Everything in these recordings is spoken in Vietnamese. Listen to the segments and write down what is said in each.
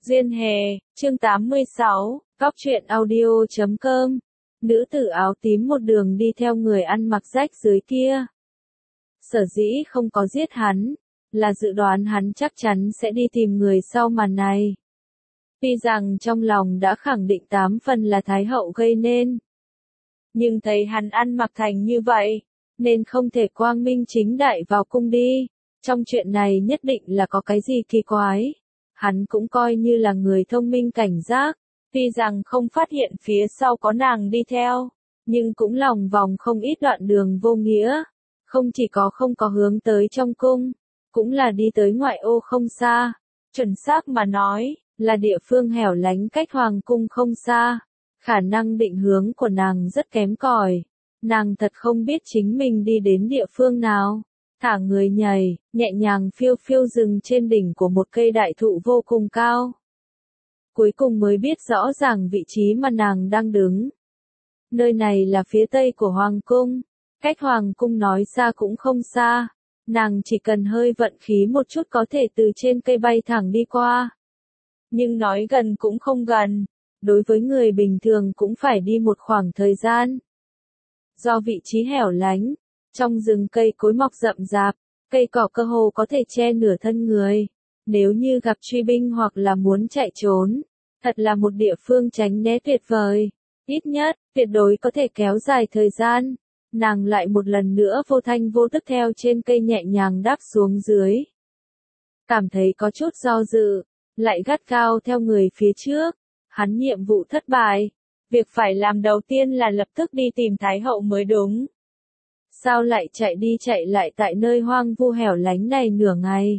Duyên Hè, chương 86, Góc truyện audio.com. Nữ tử áo tím một đường đi theo người ăn mặc rách dưới kia. Sở dĩ không có giết hắn, là dự đoán hắn chắc chắn sẽ đi tìm người sau màn này. Tuy rằng trong lòng đã khẳng định 8 phần là Thái hậu gây nên. Nhưng thấy hắn ăn mặc thành như vậy, nên không thể quang minh chính đại vào cung đi. Trong chuyện này nhất định là có cái gì kỳ quái. Hắn cũng coi như là người thông minh cảnh giác, tuy rằng không phát hiện phía sau có nàng đi theo, nhưng cũng lòng vòng không ít đoạn đường vô nghĩa. Không chỉ không có hướng tới trong cung, cũng là đi tới ngoại ô không xa. Chuẩn xác mà nói, là địa phương hẻo lánh cách hoàng cung không xa. Khả năng định hướng của nàng rất kém cỏi. Nàng thật không biết chính mình đi đến địa phương nào. Thả người nhảy, nhẹ nhàng phiêu phiêu dừng trên đỉnh của một cây đại thụ vô cùng cao. Cuối cùng mới biết rõ ràng vị trí mà nàng đang đứng. Nơi này là phía tây của hoàng cung, cách hoàng cung nói xa cũng không xa. Nàng chỉ cần hơi vận khí một chút có thể từ trên cây bay thẳng đi qua. Nhưng nói gần cũng không gần, đối với người bình thường cũng phải đi một khoảng thời gian. Do vị trí hẻo lánh, trong rừng cây cối mọc rậm rạp, cây cỏ cơ hồ có thể che nửa thân người. Nếu như gặp truy binh hoặc là muốn chạy trốn, thật là một địa phương tránh né tuyệt vời. Ít nhất, tuyệt đối có thể kéo dài thời gian. Nàng lại một lần nữa vô thanh vô tức theo trên cây nhẹ nhàng đáp xuống dưới. Cảm thấy có chút do dự, lại gắt gao theo người phía trước. Hắn nhiệm vụ thất bại. Việc phải làm đầu tiên là lập tức đi tìm Thái hậu mới đúng. Sao lại chạy đi chạy lại tại nơi hoang vu hẻo lánh này nửa ngày?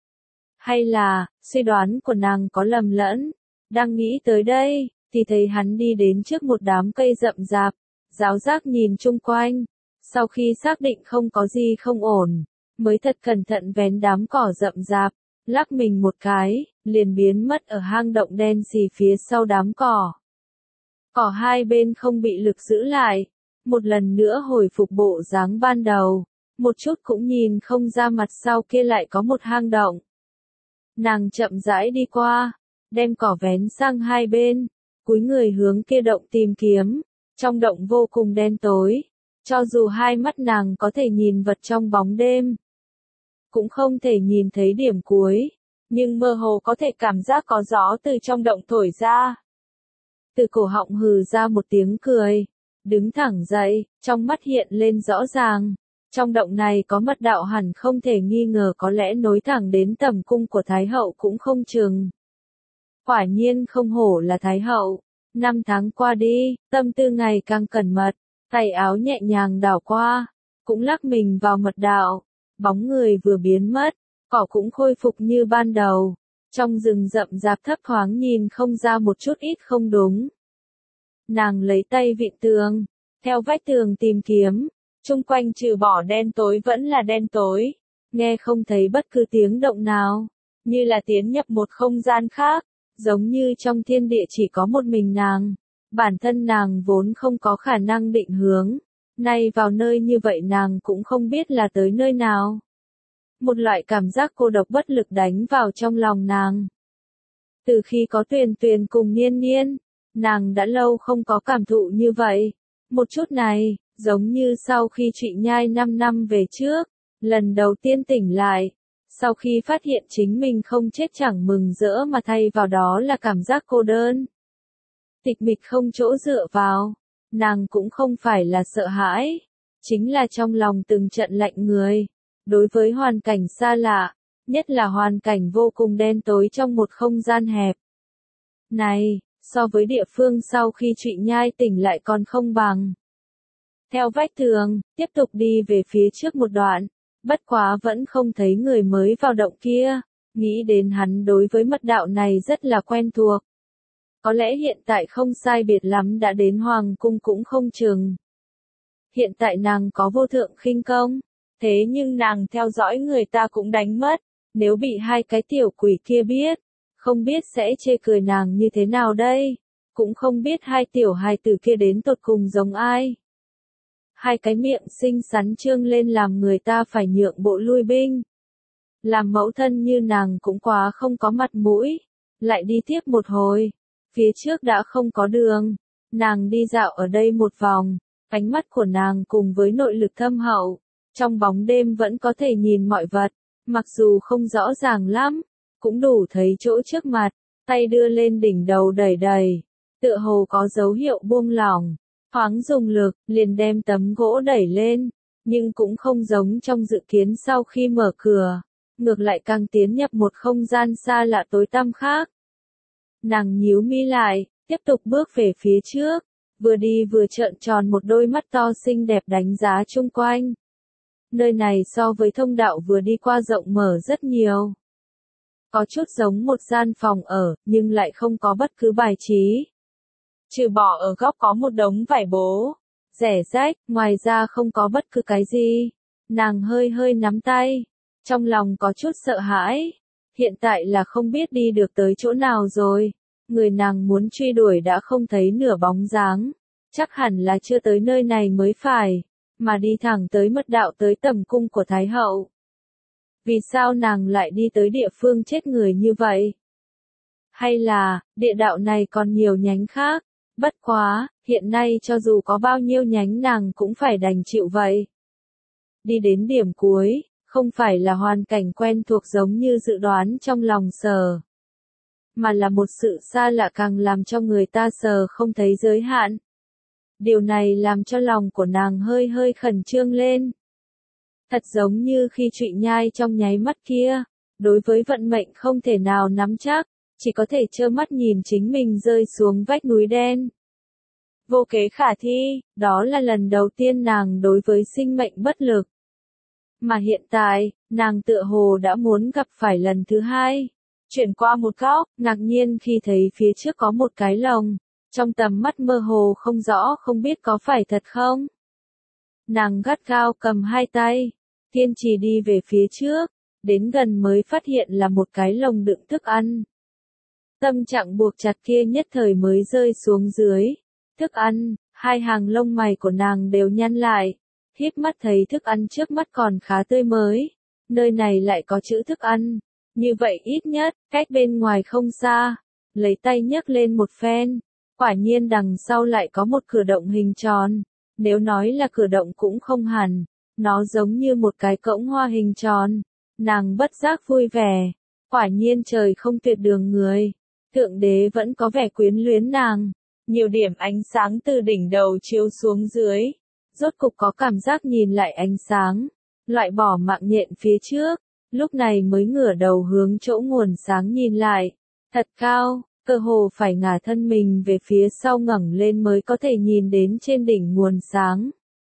Hay là, suy đoán của nàng có lầm lẫn? Đang nghĩ tới đây, thì thấy hắn đi đến trước một đám cây rậm rạp, giáo giác nhìn chung quanh. Sau khi xác định không có gì không ổn, mới thật cẩn thận vén đám cỏ rậm rạp, lắc mình một cái, liền biến mất ở hang động đen xì phía sau đám cỏ. Cỏ hai bên không bị lực giữ lại. Một lần nữa hồi phục bộ dáng ban đầu, một chút cũng nhìn không ra mặt sau kia lại có một hang động. Nàng chậm rãi đi qua, đem cỏ vén sang hai bên, cúi người hướng kia động tìm kiếm. Trong động vô cùng đen tối, cho dù hai mắt nàng có thể nhìn vật trong bóng đêm, cũng không thể nhìn thấy điểm cuối, nhưng mơ hồ có thể cảm giác có gió từ trong động thổi ra. Từ cổ họng hừ ra một tiếng cười. Đứng thẳng dậy, trong mắt hiện lên rõ ràng. Trong động này có mật đạo hẳn không thể nghi ngờ, có lẽ nối thẳng đến tầm cung của Thái hậu cũng không chừng. Quả nhiên không hổ là Thái hậu. 5 tháng qua đi, tâm tư ngày càng cẩn mật, tay áo nhẹ nhàng đảo qua, cũng lắc mình vào mật đạo. Bóng người vừa biến mất, cỏ cũng khôi phục như ban đầu. Trong rừng rậm rạp thấp thoáng nhìn không ra một chút ít không đúng. Nàng lấy tay vịn tường, theo vách tường tìm kiếm, chung quanh trừ bỏ đen tối vẫn là đen tối, nghe không thấy bất cứ tiếng động nào, như là tiến nhập một không gian khác, giống như trong thiên địa chỉ có một mình nàng. Bản thân nàng vốn không có khả năng định hướng, nay vào nơi như vậy nàng cũng không biết là tới nơi nào. Một loại cảm giác cô độc bất lực đánh vào trong lòng nàng. Từ khi có Tuyền Tuyền cùng Niên Niên, nàng đã lâu không có cảm thụ như vậy. Một chút này, giống như sau khi Trụy Nhai 5 năm về trước, lần đầu tiên tỉnh lại, sau khi phát hiện chính mình không chết chẳng mừng rỡ mà thay vào đó là cảm giác cô đơn. Tịch mịch không chỗ dựa vào, nàng cũng không phải là sợ hãi, chính là trong lòng từng trận lạnh người. Đối với hoàn cảnh xa lạ, nhất là hoàn cảnh vô cùng đen tối trong một không gian hẹp. Này, so với địa phương sau khi Trụy Nhai tỉnh lại còn không bằng. Theo vách tường, tiếp tục đi về phía trước một đoạn, bất quá vẫn không thấy người mới vào động kia, nghĩ đến hắn đối với mật đạo này rất là quen thuộc. Có lẽ hiện tại không sai biệt lắm đã đến hoàng cung cũng không chừng. Hiện tại nàng có vô thượng khinh công, thế nhưng nàng theo dõi người ta cũng đánh mất, nếu bị hai cái tiểu quỷ kia biết, không biết sẽ chê cười nàng như thế nào đây, cũng không biết hai tiểu hài tử kia đến tột cùng giống ai. Hai cái miệng xinh xắn trương lên làm người ta phải nhượng bộ lui binh. Làm mẫu thân như nàng cũng quá không có mặt mũi, lại đi tiếp một hồi. Phía trước đã không có đường. Nàng đi dạo ở đây một vòng, ánh mắt của nàng cùng với nội lực thâm hậu, trong bóng đêm vẫn có thể nhìn mọi vật, mặc dù không rõ ràng lắm, cũng đủ thấy chỗ trước mặt, tay đưa lên đỉnh đầu đẩy đẩy, tựa hồ có dấu hiệu buông lỏng, thoáng dùng lực, liền đem tấm gỗ đẩy lên, nhưng cũng không giống trong dự kiến sau khi mở cửa, ngược lại càng tiến nhập một không gian xa lạ tối tăm khác. Nàng nhíu mi lại, tiếp tục bước về phía trước, vừa đi vừa trợn tròn một đôi mắt to xinh đẹp đánh giá chung quanh. Nơi này so với thông đạo vừa đi qua rộng mở rất nhiều. Có chút giống một gian phòng ở, nhưng lại không có bất cứ bài trí. Trừ bỏ ở góc có một đống vải bố, rẻ rách, ngoài ra không có bất cứ cái gì. Nàng hơi hơi nắm tay, trong lòng có chút sợ hãi. Hiện tại là không biết đi được tới chỗ nào rồi. Người nàng muốn truy đuổi đã không thấy nửa bóng dáng. Chắc hẳn là chưa tới nơi này mới phải, mà đi thẳng tới mật đạo tới tầm cung của Thái hậu. Vì sao nàng lại đi tới địa phương chết người như vậy? Hay là, địa đạo này còn nhiều nhánh khác? Bất quá, hiện nay cho dù có bao nhiêu nhánh nàng cũng phải đành chịu vậy. Đi đến điểm cuối, không phải là hoàn cảnh quen thuộc giống như dự đoán trong lòng Sở, mà là một sự xa lạ càng làm cho người ta Sở không thấy giới hạn. Điều này làm cho lòng của nàng hơi hơi khẩn trương lên. Thật giống như khi Trụy Nhai trong nháy mắt kia, đối với vận mệnh không thể nào nắm chắc, chỉ có thể trơ mắt nhìn chính mình rơi xuống vách núi đen. Vô kế khả thi, đó là lần đầu tiên nàng đối với sinh mệnh bất lực. Mà hiện tại, nàng tựa hồ đã muốn gặp phải lần thứ hai. Chuyển qua một góc, ngạc nhiên khi thấy phía trước có một cái lồng, trong tầm mắt mơ hồ không rõ không biết có phải thật không. Nàng gắt gao cầm hai tay, kiên trì đi về phía trước, đến gần mới phát hiện là một cái lồng đựng thức ăn. Tâm trạng buộc chặt kia nhất thời mới rơi xuống dưới. Thức ăn, hai hàng lông mày của nàng đều nhăn lại, híp mắt thấy thức ăn trước mắt còn khá tươi mới. Nơi này lại có chữ thức ăn, như vậy ít nhất, cách bên ngoài không xa, lấy tay nhấc lên một phen. Quả nhiên đằng sau lại có một cửa động hình tròn, nếu nói là cửa động cũng không hẳn, nó giống như một cái cổng hoa hình tròn. Nàng bất giác vui vẻ, quả nhiên trời không tuyệt đường người, Thượng Đế vẫn có vẻ quyến luyến nàng. Nhiều điểm ánh sáng từ đỉnh đầu chiếu xuống dưới, rốt cục có cảm giác nhìn lại ánh sáng, loại bỏ mạng nhện phía trước, lúc này mới ngửa đầu hướng chỗ nguồn sáng nhìn lại, thật cao, cơ hồ phải ngả thân mình về phía sau ngẩng lên mới có thể nhìn đến trên đỉnh nguồn sáng.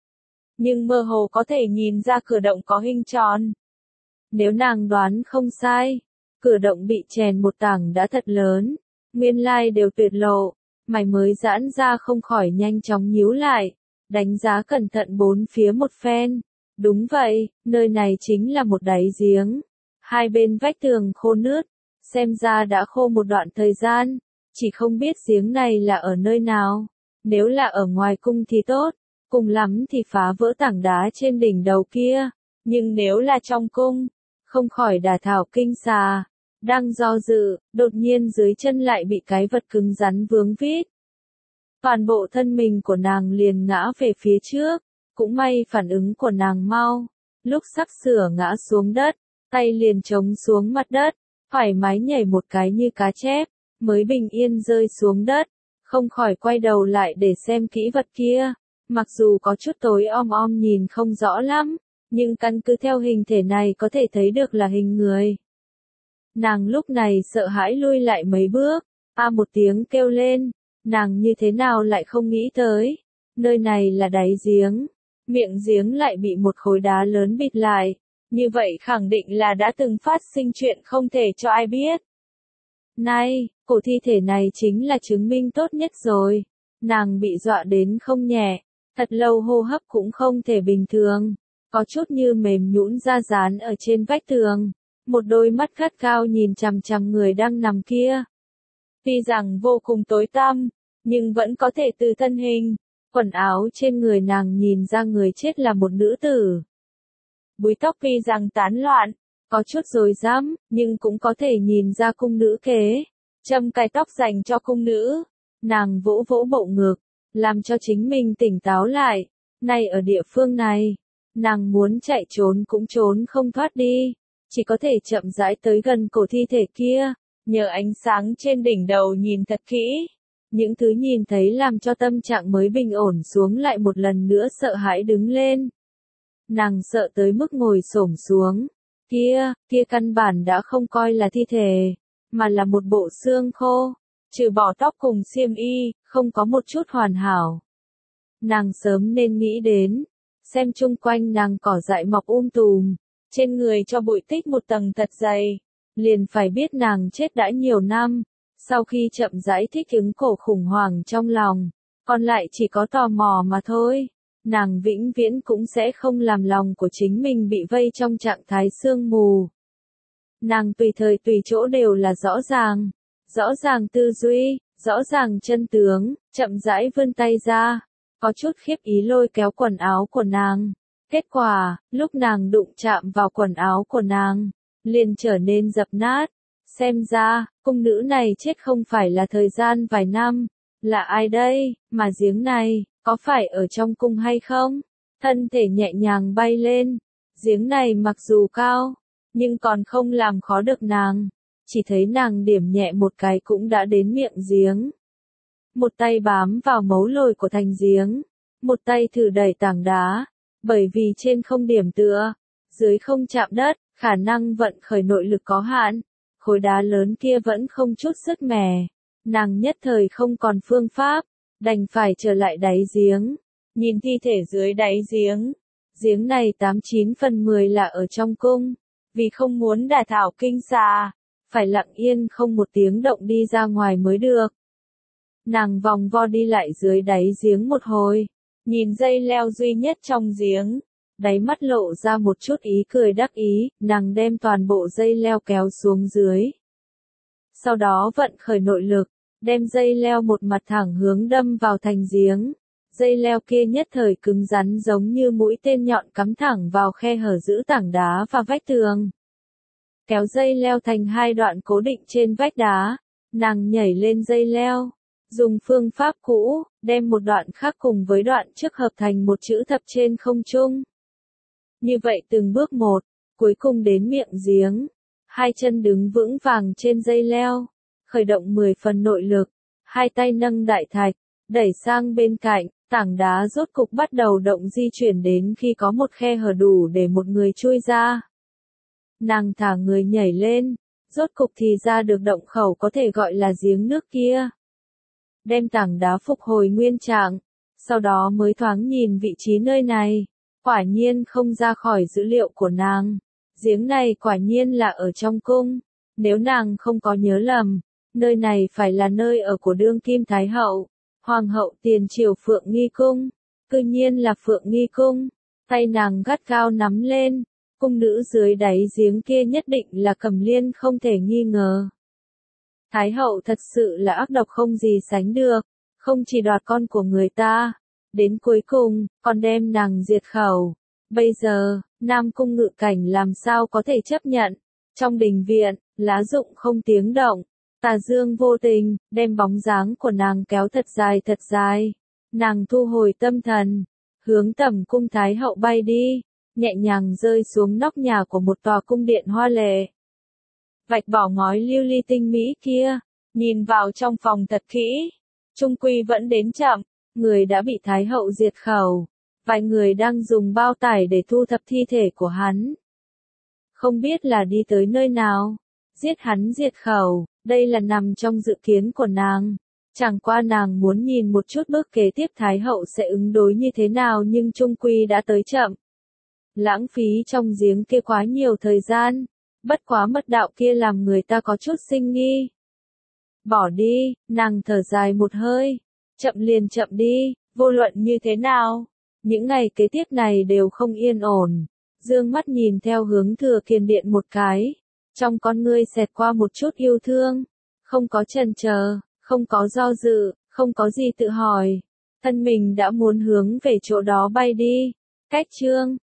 Nhưng mơ hồ có thể nhìn ra cửa động có hình tròn. Nếu nàng đoán không sai, cửa động bị chèn một tảng đã thật lớn, nguyên lai đều tuyệt lộ. Mày mới giãn ra không khỏi nhanh chóng nhíu lại, đánh giá cẩn thận bốn phía một phen. Đúng vậy, nơi này chính là một đáy giếng. Hai bên vách tường khô nướt, xem ra đã khô một đoạn thời gian, chỉ không biết giếng này là ở nơi nào. Nếu là ở ngoài cung thì tốt, cùng lắm thì phá vỡ tảng đá trên đỉnh đầu kia. Nhưng nếu là trong cung, không khỏi đả thảo kinh xà. Đang do dự, đột nhiên dưới chân lại bị cái vật cứng rắn vướng vít. Toàn bộ thân mình của nàng liền ngã về phía trước, cũng may phản ứng của nàng mau. Lúc sắp sửa ngã xuống đất, tay liền chống xuống mặt đất, thoải mái nhảy một cái như cá chép, mới bình yên rơi xuống đất, không khỏi quay đầu lại để xem kỹ vật kia. Mặc dù có chút tối om nhìn không rõ lắm, nhưng căn cứ theo hình thể này có thể thấy được là hình người. Nàng lúc này sợ hãi lui lại mấy bước, một tiếng kêu lên, nàng như thế nào lại không nghĩ tới, nơi này là đáy giếng, miệng giếng lại bị một khối đá lớn bịt lại, như vậy khẳng định là đã từng phát sinh chuyện không thể cho ai biết. Này, cổ thi thể này chính là chứng minh tốt nhất rồi, nàng bị dọa đến không nhẹ, thật lâu hô hấp cũng không thể bình thường, có chút như mềm nhũn ra dán ở trên vách tường. Một đôi mắt gắt cao nhìn chằm chằm người đang nằm kia. Tuy rằng vô cùng tối tăm, nhưng vẫn có thể từ thân hình, quần áo trên người nàng nhìn ra người chết là một nữ tử. Búi tóc tuy rằng tán loạn, có chút rối rắm, nhưng cũng có thể nhìn ra cung nữ kế. châm cài tóc dành cho cung nữ. Nàng vỗ vỗ bộ ngực, làm cho chính mình tỉnh táo lại. Nay ở địa phương này, nàng muốn chạy trốn cũng trốn không thoát đi, chỉ có thể chậm rãi tới gần cổ thi thể kia, nhờ ánh sáng trên đỉnh đầu nhìn thật kỹ. Những thứ nhìn thấy làm cho tâm trạng mới bình ổn xuống lại một lần nữa sợ hãi đứng lên. Nàng sợ tới mức ngồi xổm xuống. Kia căn bản đã không coi là thi thể, mà là một bộ xương khô, trừ bỏ tóc cùng xiêm y, không có một chút hoàn hảo. Nàng sớm nên nghĩ đến, xem chung quanh nàng cỏ dại mọc tùm, trên người cho bụi tích một tầng thật dày, liền phải biết nàng chết đã nhiều năm. Sau khi chậm rãi thích ứng cổ khủng hoảng trong lòng, còn lại chỉ có tò mò mà thôi. Nàng vĩnh viễn cũng sẽ không làm lòng của chính mình bị vây trong trạng thái sương mù. Nàng tùy thời tùy chỗ đều là rõ ràng tư duy, rõ ràng chân tướng, chậm rãi vươn tay ra, có chút khiếp ý lôi kéo quần áo của nàng. Kết quả, lúc nàng đụng chạm vào quần áo của nàng, liền trở nên dập nát. Xem ra, cung nữ này chết không phải là thời gian vài năm, là ai đây, mà giếng này, có phải ở trong cung hay không? Thân thể nhẹ nhàng bay lên, giếng này mặc dù cao, nhưng còn không làm khó được nàng, chỉ thấy nàng điểm nhẹ một cái cũng đã đến miệng giếng. Một tay bám vào mấu lồi của thành giếng, một tay thử đẩy tảng đá, bởi vì trên không điểm tựa, dưới không chạm đất, khả năng vận khởi nội lực có hạn. Khối đá lớn kia vẫn không chút sức mẻ, nàng nhất thời không còn phương pháp, đành phải trở lại đáy giếng, nhìn thi thể dưới đáy giếng. Giếng này 89 phần 10 là ở trong cung, vì không muốn đả thảo kinh xà, phải lặng yên không một tiếng động đi ra ngoài mới được. Nàng vòng vo đi lại dưới đáy giếng một hồi, nhìn dây leo duy nhất trong giếng. Đáy mắt lộ ra một chút ý cười đắc ý, nàng đem toàn bộ dây leo kéo xuống dưới. Sau đó vận khởi nội lực, đem dây leo một mặt thẳng hướng đâm vào thành giếng. Dây leo kia nhất thời cứng rắn giống như mũi tên nhọn cắm thẳng vào khe hở giữa tảng đá và vách tường. Kéo dây leo thành hai đoạn cố định trên vách đá, nàng nhảy lên dây leo, dùng phương pháp cũ, đem một đoạn khác cùng với đoạn trước hợp thành một chữ thập trên không trung. Như vậy từng bước một, cuối cùng đến miệng giếng, hai chân đứng vững vàng trên dây leo, khởi động 10 phần nội lực, hai tay nâng đại thạch, đẩy sang bên cạnh, tảng đá rốt cục bắt đầu động di chuyển đến khi có một khe hở đủ để một người chui ra. Nàng thả người nhảy lên, rốt cục thì ra được động khẩu có thể gọi là giếng nước kia. Đem tảng đá phục hồi nguyên trạng, sau đó mới thoáng nhìn vị trí nơi này. Quả nhiên không ra khỏi dữ liệu của nàng. Giếng này quả nhiên là ở trong cung. Nếu nàng không có nhớ lầm, nơi này phải là nơi ở của đương kim Thái hậu, Hoàng hậu tiền triều Phượng Nghi Cung. Cư nhiên là Phượng Nghi Cung. Tay nàng gắt gao nắm lên. Cung nữ dưới đáy giếng kia nhất định là Cẩm Liên không thể nghi ngờ. Thái hậu thật sự là ác độc không gì sánh được. Không chỉ đoạt con của người ta, đến cuối cùng, còn đem nàng diệt khẩu. Bây giờ, Nam Cung Ngự Cảnh làm sao có thể chấp nhận? Trong đình viện, lá rụng không tiếng động. Tà Dương vô tình, đem bóng dáng của nàng kéo thật dài. Nàng thu hồi tâm thần, hướng Tẩm Cung Thái hậu bay đi, nhẹ nhàng rơi xuống nóc nhà của một tòa cung điện hoa lệ. Vạch bỏ ngói lưu ly tinh mỹ kia, nhìn vào trong phòng thật kỹ, chung quy vẫn đến chậm. Người đã bị Thái hậu diệt khẩu, vài người đang dùng bao tải để thu thập thi thể của hắn. Không biết là đi tới nơi nào, giết hắn diệt khẩu, đây là nằm trong dự kiến của nàng. Chẳng qua nàng muốn nhìn một chút bước kế tiếp Thái hậu sẽ ứng đối như thế nào nhưng chung quy đã tới chậm. Lãng phí trong giếng kia quá nhiều thời gian, bất quá mật đạo kia làm người ta có chút sinh nghi. Bỏ đi, nàng thở dài một hơi. Chậm liền chậm đi, vô luận như thế nào. Những ngày kế tiếp này đều không yên ổn. Dương mắt nhìn theo hướng Thừa Kiền Điện một cái. Trong con ngươi xẹt qua một chút yêu thương. Không có chần chờ, không có do dự, không có gì tự hỏi. Thân mình đã muốn hướng về chỗ đó bay đi. Cách chương